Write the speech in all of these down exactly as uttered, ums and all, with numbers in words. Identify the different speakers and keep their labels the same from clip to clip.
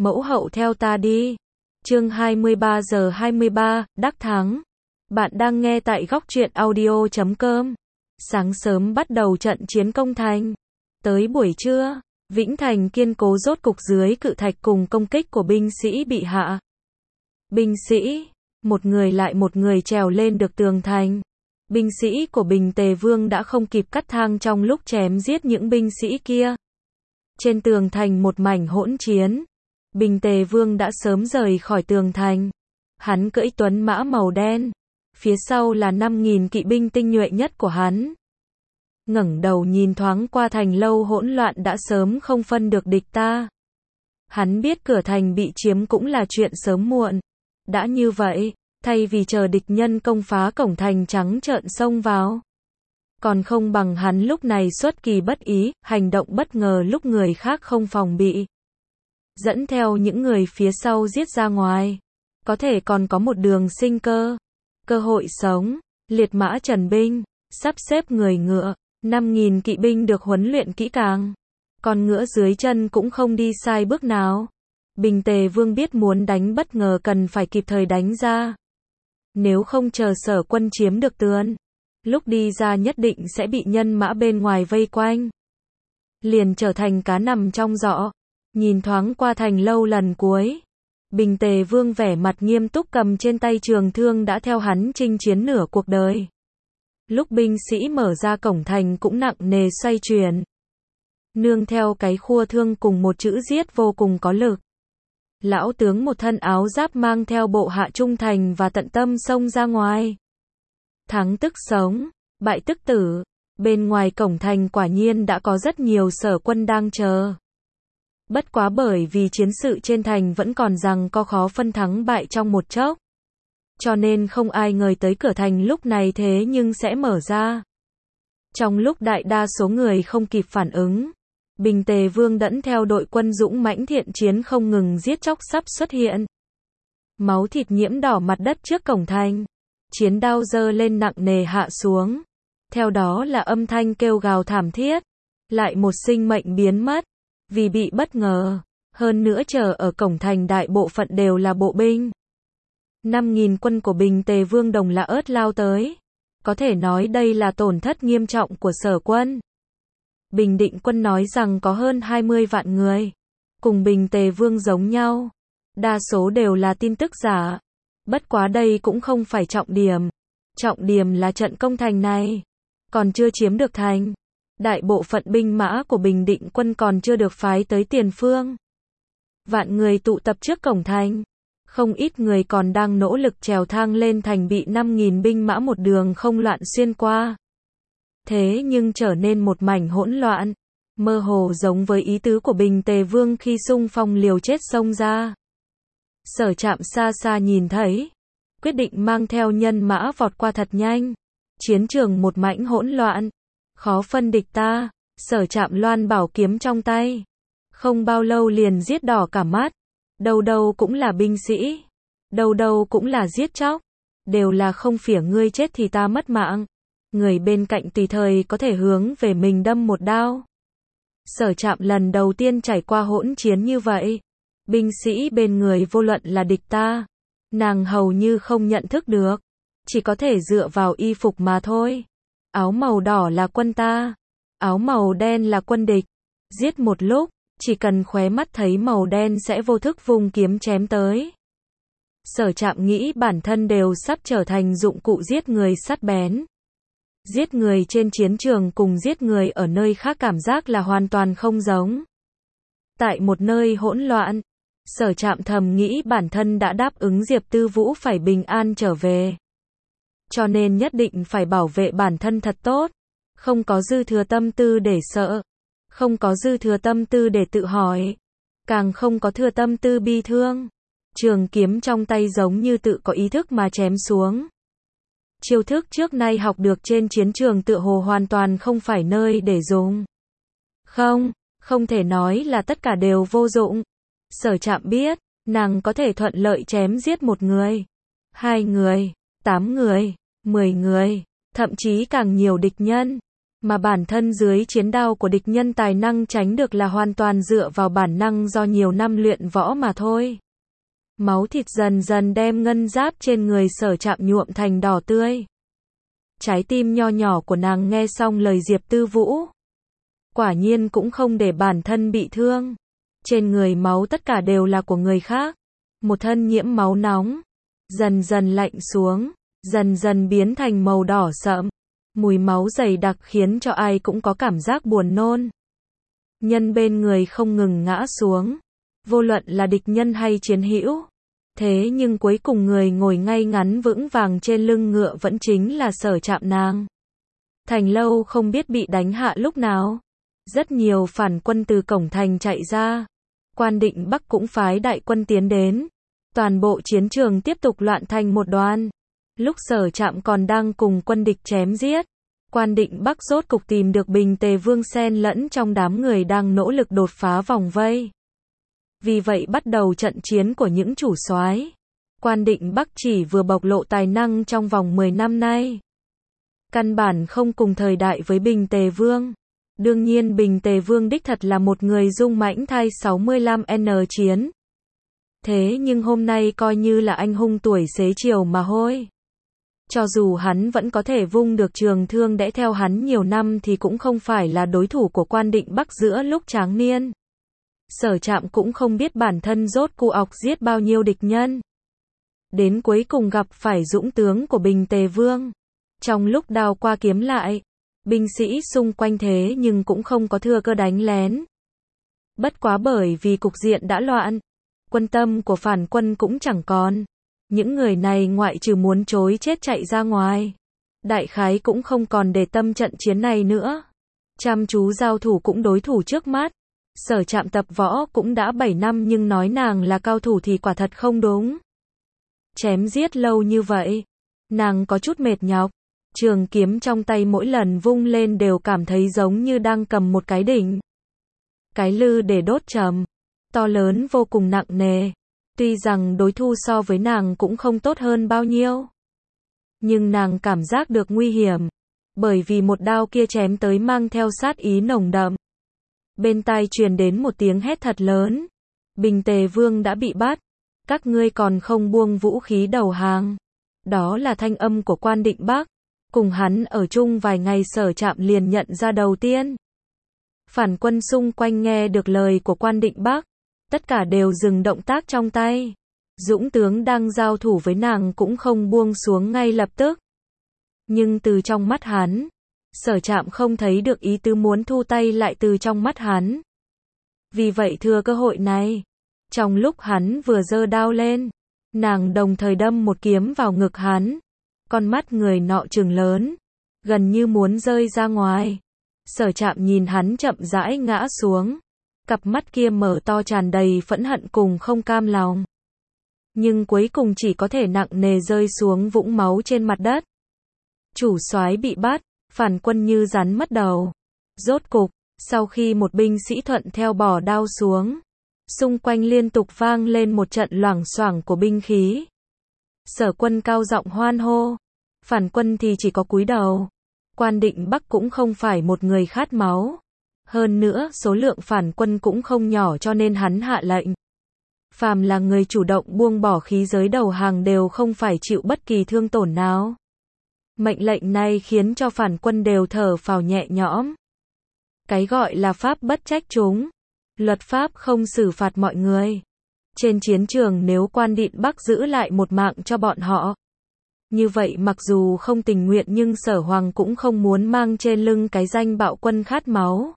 Speaker 1: Mẫu hậu theo ta đi. Chương hai mươi ba giờ hai mươi ba, đắc thắng. Bạn đang nghe tại góc truyện audio chấm com. Sáng sớm bắt đầu trận chiến công thành. Tới buổi trưa, Vĩnh Thành kiên cố rốt cục dưới cự thạch cùng công kích của binh sĩ bị hạ. Binh sĩ, một người lại một người trèo lên được tường thành. Binh sĩ của Bình Tề Vương đã không kịp cắt thang trong lúc chém giết những binh sĩ kia. Trên tường thành một mảnh hỗn chiến. Bình Tề Vương đã sớm rời khỏi tường thành. Hắn cưỡi tuấn mã màu đen. Phía sau là năm nghìn kỵ binh tinh nhuệ nhất của hắn. Ngẩng đầu nhìn thoáng qua thành lâu hỗn loạn đã sớm không phân được địch ta. Hắn biết cửa thành bị chiếm cũng là chuyện sớm muộn. Đã như vậy, thay vì chờ địch nhân công phá cổng thành trắng trợn xông vào, còn không bằng hắn lúc này xuất kỳ bất ý, hành động bất ngờ lúc người khác không phòng bị. Dẫn theo những người phía sau giết ra ngoài. Có thể còn có một đường sinh cơ. Cơ hội sống. Liệt mã trần binh. Sắp xếp người ngựa. năm nghìn kỵ binh được huấn luyện kỹ càng. Con ngựa dưới chân cũng không đi sai bước nào. Bình Tề Vương biết muốn đánh bất ngờ cần phải kịp thời đánh ra. Nếu không chờ Sở quân chiếm được tường, lúc đi ra nhất định sẽ bị nhân mã bên ngoài vây quanh. Liền trở thành cá nằm trong giỏ. Nhìn thoáng qua thành lâu lần cuối. Bình Tề Vương vẻ mặt nghiêm túc cầm trên tay trường thương đã theo hắn chinh chiến nửa cuộc đời. Lúc binh sĩ mở ra cổng thành cũng nặng nề xoay chuyển. Nương theo cái khua thương cùng một chữ giết vô cùng có lực. Lão tướng một thân áo giáp mang theo bộ hạ trung thành và tận tâm xông ra ngoài. Thắng tức sống, bại tức tử. Bên ngoài cổng thành quả nhiên đã có rất nhiều Sở quân đang chờ. Bất quá bởi vì chiến sự trên thành vẫn còn rằng có khó phân thắng bại trong một chốc. Cho nên không ai ngờ tới cửa thành lúc này thế nhưng sẽ mở ra. Trong lúc đại đa số người không kịp phản ứng, Bình Tề Vương dẫn theo đội quân dũng mãnh thiện chiến không ngừng giết chóc sắp xuất hiện. Máu thịt nhiễm đỏ mặt đất trước cổng thành. Chiến đao giơ lên nặng nề hạ xuống. Theo đó là âm thanh kêu gào thảm thiết. Lại một sinh mệnh biến mất. Vì bị bất ngờ, hơn nữa chờ ở cổng thành đại bộ phận đều là bộ binh. năm nghìn quân của Bình Tề Vương đồng là ớt lao tới. Có thể nói đây là tổn thất nghiêm trọng của Sở quân. Bình Định quân nói rằng có hơn hai mươi vạn người. Cùng Bình Tề Vương giống nhau. Đa số đều là tin tức giả. Bất quá đây cũng không phải trọng điểm. Trọng điểm là trận công thành này. Còn chưa chiếm được thành. Đại bộ phận binh mã của Bình Định quân còn chưa được phái tới tiền phương. Vạn người tụ tập trước cổng thành. Không ít người còn đang nỗ lực trèo thang lên thành bị năm nghìn binh mã một đường không loạn xuyên qua. Thế nhưng trở nên một mảnh hỗn loạn. Mơ hồ giống với ý tứ của Bình Tề Vương khi xung phong liều chết xông ra. Sở Trạm xa xa nhìn thấy. Quyết định mang theo nhân mã vọt qua thật nhanh. Chiến trường một mảnh hỗn loạn. Khó phân địch ta. Sở Trạm loan bảo kiếm trong tay. Không bao lâu liền giết đỏ cả mắt. Đâu đâu cũng là binh sĩ. Đâu đâu cũng là giết chóc. Đều là không phỉa ngươi chết thì ta mất mạng. Người bên cạnh tùy thời có thể hướng về mình đâm một đao. Sở Trạm lần đầu tiên trải qua hỗn chiến như vậy. Binh sĩ bên người vô luận là địch ta. Nàng hầu như không nhận thức được. Chỉ có thể dựa vào y phục mà thôi. Áo màu đỏ là quân ta. Áo màu đen là quân địch. Giết một lúc, chỉ cần khóe mắt thấy màu đen sẽ vô thức vung kiếm chém tới. Sở Trạm nghĩ bản thân đều sắp trở thành dụng cụ giết người sắc bén. Giết người trên chiến trường cùng giết người ở nơi khác cảm giác là hoàn toàn không giống. Tại một nơi hỗn loạn, Sở Trạm thầm nghĩ bản thân đã đáp ứng Diệp Tư Vũ phải bình an trở về. Cho nên nhất định phải bảo vệ bản thân thật tốt. Không có dư thừa tâm tư để sợ. Không có dư thừa tâm tư để tự hỏi. Càng không có thừa tâm tư bi thương. Trường kiếm trong tay giống như tự có ý thức mà chém xuống. Chiêu thức trước nay học được trên chiến trường tựa hồ hoàn toàn không phải nơi để dùng. Không, không thể nói là tất cả đều vô dụng. Sở Trạm biết, nàng có thể thuận lợi chém giết một người, hai người, tám người, mười người, thậm chí càng nhiều địch nhân. Mà bản thân dưới chiến đao của địch nhân tài năng tránh được là hoàn toàn dựa vào bản năng do nhiều năm luyện võ mà thôi. Máu thịt dần dần đem ngân giáp trên người Sở Trạm nhuộm thành đỏ tươi. Trái tim nho nhỏ của nàng nghe xong lời Diệp Tư Vũ. Quả nhiên cũng không để bản thân bị thương. Trên người máu tất cả đều là của người khác. Một thân nhiễm máu nóng. Dần dần lạnh xuống. Dần dần biến thành màu đỏ sậm. Mùi máu dày đặc khiến cho ai cũng có cảm giác buồn nôn. Nhân bên người không ngừng ngã xuống. Vô luận là địch nhân hay chiến hữu. Thế nhưng cuối cùng người ngồi ngay ngắn vững vàng trên lưng ngựa vẫn chính là Sở Trạm nàng. Thành lâu không biết bị đánh hạ lúc nào. Rất nhiều phản quân từ cổng thành chạy ra. Quan Định Bắc cũng phái đại quân tiến đến. Toàn bộ chiến trường tiếp tục loạn thành một đoàn. Lúc Sở Trạm còn đang cùng quân địch chém giết. Quan Định Bắc rốt cục tìm được Bình Tề Vương xen lẫn trong đám người đang nỗ lực đột phá vòng vây. Vì vậy bắt đầu trận chiến của những chủ soái. Quan Định Bắc chỉ vừa bộc lộ tài năng trong vòng mười năm nay. Căn bản không cùng thời đại với Bình Tề Vương. Đương nhiên Bình Tề Vương đích thật là một người dung mãnh thai sáu mươi lăm N chiến. Thế nhưng hôm nay coi như là anh hùng tuổi xế chiều mà thôi. Cho dù hắn vẫn có thể vung được trường thương đẽ theo hắn nhiều năm thì cũng không phải là đối thủ của Quan Định Bắc giữa lúc tráng niên. Sở Trạm cũng không biết bản thân rốt cuộc ọc giết bao nhiêu địch nhân. Đến cuối cùng gặp phải dũng tướng của Bình Tề Vương. Trong lúc đao qua kiếm lại, binh sĩ xung quanh thế nhưng cũng không có thừa cơ đánh lén. Bất quá bởi vì cục diện đã loạn, quân tâm của phản quân cũng chẳng còn. Những người này ngoại trừ muốn chối chết chạy ra ngoài. Đại khái cũng không còn để tâm trận chiến này nữa. Chăm chú giao thủ cũng đối thủ trước mắt. Sở Trạm tập võ cũng đã bảy năm nhưng nói nàng là cao thủ thì quả thật không đúng. Chém giết lâu như vậy, nàng có chút mệt nhọc. Trường kiếm trong tay mỗi lần vung lên đều cảm thấy giống như đang cầm một cái đỉnh. Cái lư để đốt trầm, to lớn vô cùng nặng nề. Tuy rằng đối thủ so với nàng cũng không tốt hơn bao nhiêu. Nhưng nàng cảm giác được nguy hiểm. Bởi vì một đao kia chém tới mang theo sát ý nồng đậm. Bên tai truyền đến một tiếng hét thật lớn. Bình Tề Vương đã bị bắt. Các ngươi còn không buông vũ khí đầu hàng. Đó là thanh âm của Quan Định Bắc. Cùng hắn ở chung vài ngày Sở Trạm liền nhận ra đầu tiên. Phản quân xung quanh nghe được lời của Quan Định Bắc. Tất cả đều dừng động tác trong tay. Dũng tướng đang giao thủ với nàng cũng không buông xuống ngay lập tức. Nhưng từ trong mắt hắn, Sở Trạm không thấy được ý tứ muốn thu tay lại từ trong mắt hắn. Vì vậy thừa cơ hội này, trong lúc hắn vừa giơ đao lên, nàng đồng thời đâm một kiếm vào ngực hắn. Con mắt người nọ trừng lớn, gần như muốn rơi ra ngoài. Sở Trạm nhìn hắn chậm rãi ngã xuống. Cặp mắt kia mở to tràn đầy phẫn hận cùng không cam lòng. Nhưng cuối cùng chỉ có thể nặng nề rơi xuống vũng máu trên mặt đất. Chủ soái bị bắt, phản quân như rắn mất đầu. Rốt cục, sau khi một binh sĩ thuận theo bỏ đao xuống, xung quanh liên tục vang lên một trận loảng xoảng của binh khí. Sở quân cao giọng hoan hô, phản quân thì chỉ có cúi đầu. Quan Định Bắc cũng không phải một người khát máu. Hơn nữa, số lượng phản quân cũng không nhỏ cho nên hắn hạ lệnh. Phàm là người chủ động buông bỏ khí giới đầu hàng đều không phải chịu bất kỳ thương tổn nào. Mệnh lệnh này khiến cho phản quân đều thở phào nhẹ nhõm. Cái gọi là pháp bất trách chúng. Luật pháp không xử phạt mọi người. Trên chiến trường nếu Quan Định Bắc giữ lại một mạng cho bọn họ. Như vậy mặc dù không tình nguyện nhưng Sở Hoàng cũng không muốn mang trên lưng cái danh bạo quân khát máu.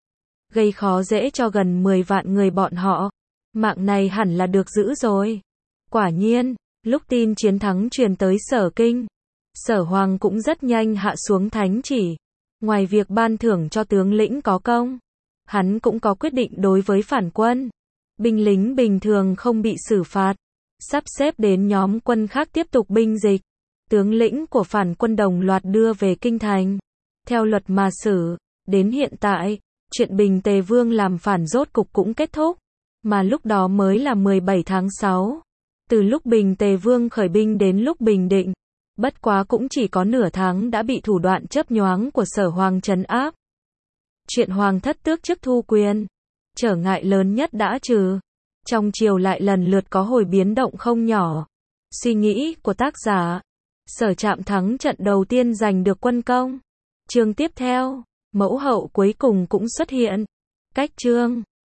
Speaker 1: Gây khó dễ cho gần mười vạn người bọn họ. Mạng này hẳn là được giữ rồi. Quả nhiên, lúc tin chiến thắng truyền tới Sở Kinh, Sở Hoàng cũng rất nhanh hạ xuống thánh chỉ. Ngoài việc ban thưởng cho tướng lĩnh có công, hắn cũng có quyết định đối với phản quân. Binh lính bình thường không bị xử phạt. Sắp xếp đến nhóm quân khác tiếp tục binh dịch. Tướng lĩnh của phản quân đồng loạt đưa về kinh thành. Theo luật mà xử, đến hiện tại, chuyện Bình Tề Vương làm phản rốt cục cũng kết thúc. Mà lúc đó mới là mười bảy tháng sáu. Từ lúc Bình Tề Vương khởi binh đến lúc bình định, Bất quá cũng chỉ có nửa tháng đã bị thủ đoạn chớp nhoáng của Sở Hoàng trấn áp. Chuyện Hoàng thất tước chức thu quyền, trở ngại lớn nhất đã trừ. Trong triều lại lần lượt có hồi biến động không nhỏ. Suy nghĩ của tác giả. Sở Trạm thắng trận đầu tiên giành được quân công. Chương tiếp theo, mẫu hậu cuối cùng cũng xuất hiện. Cách chương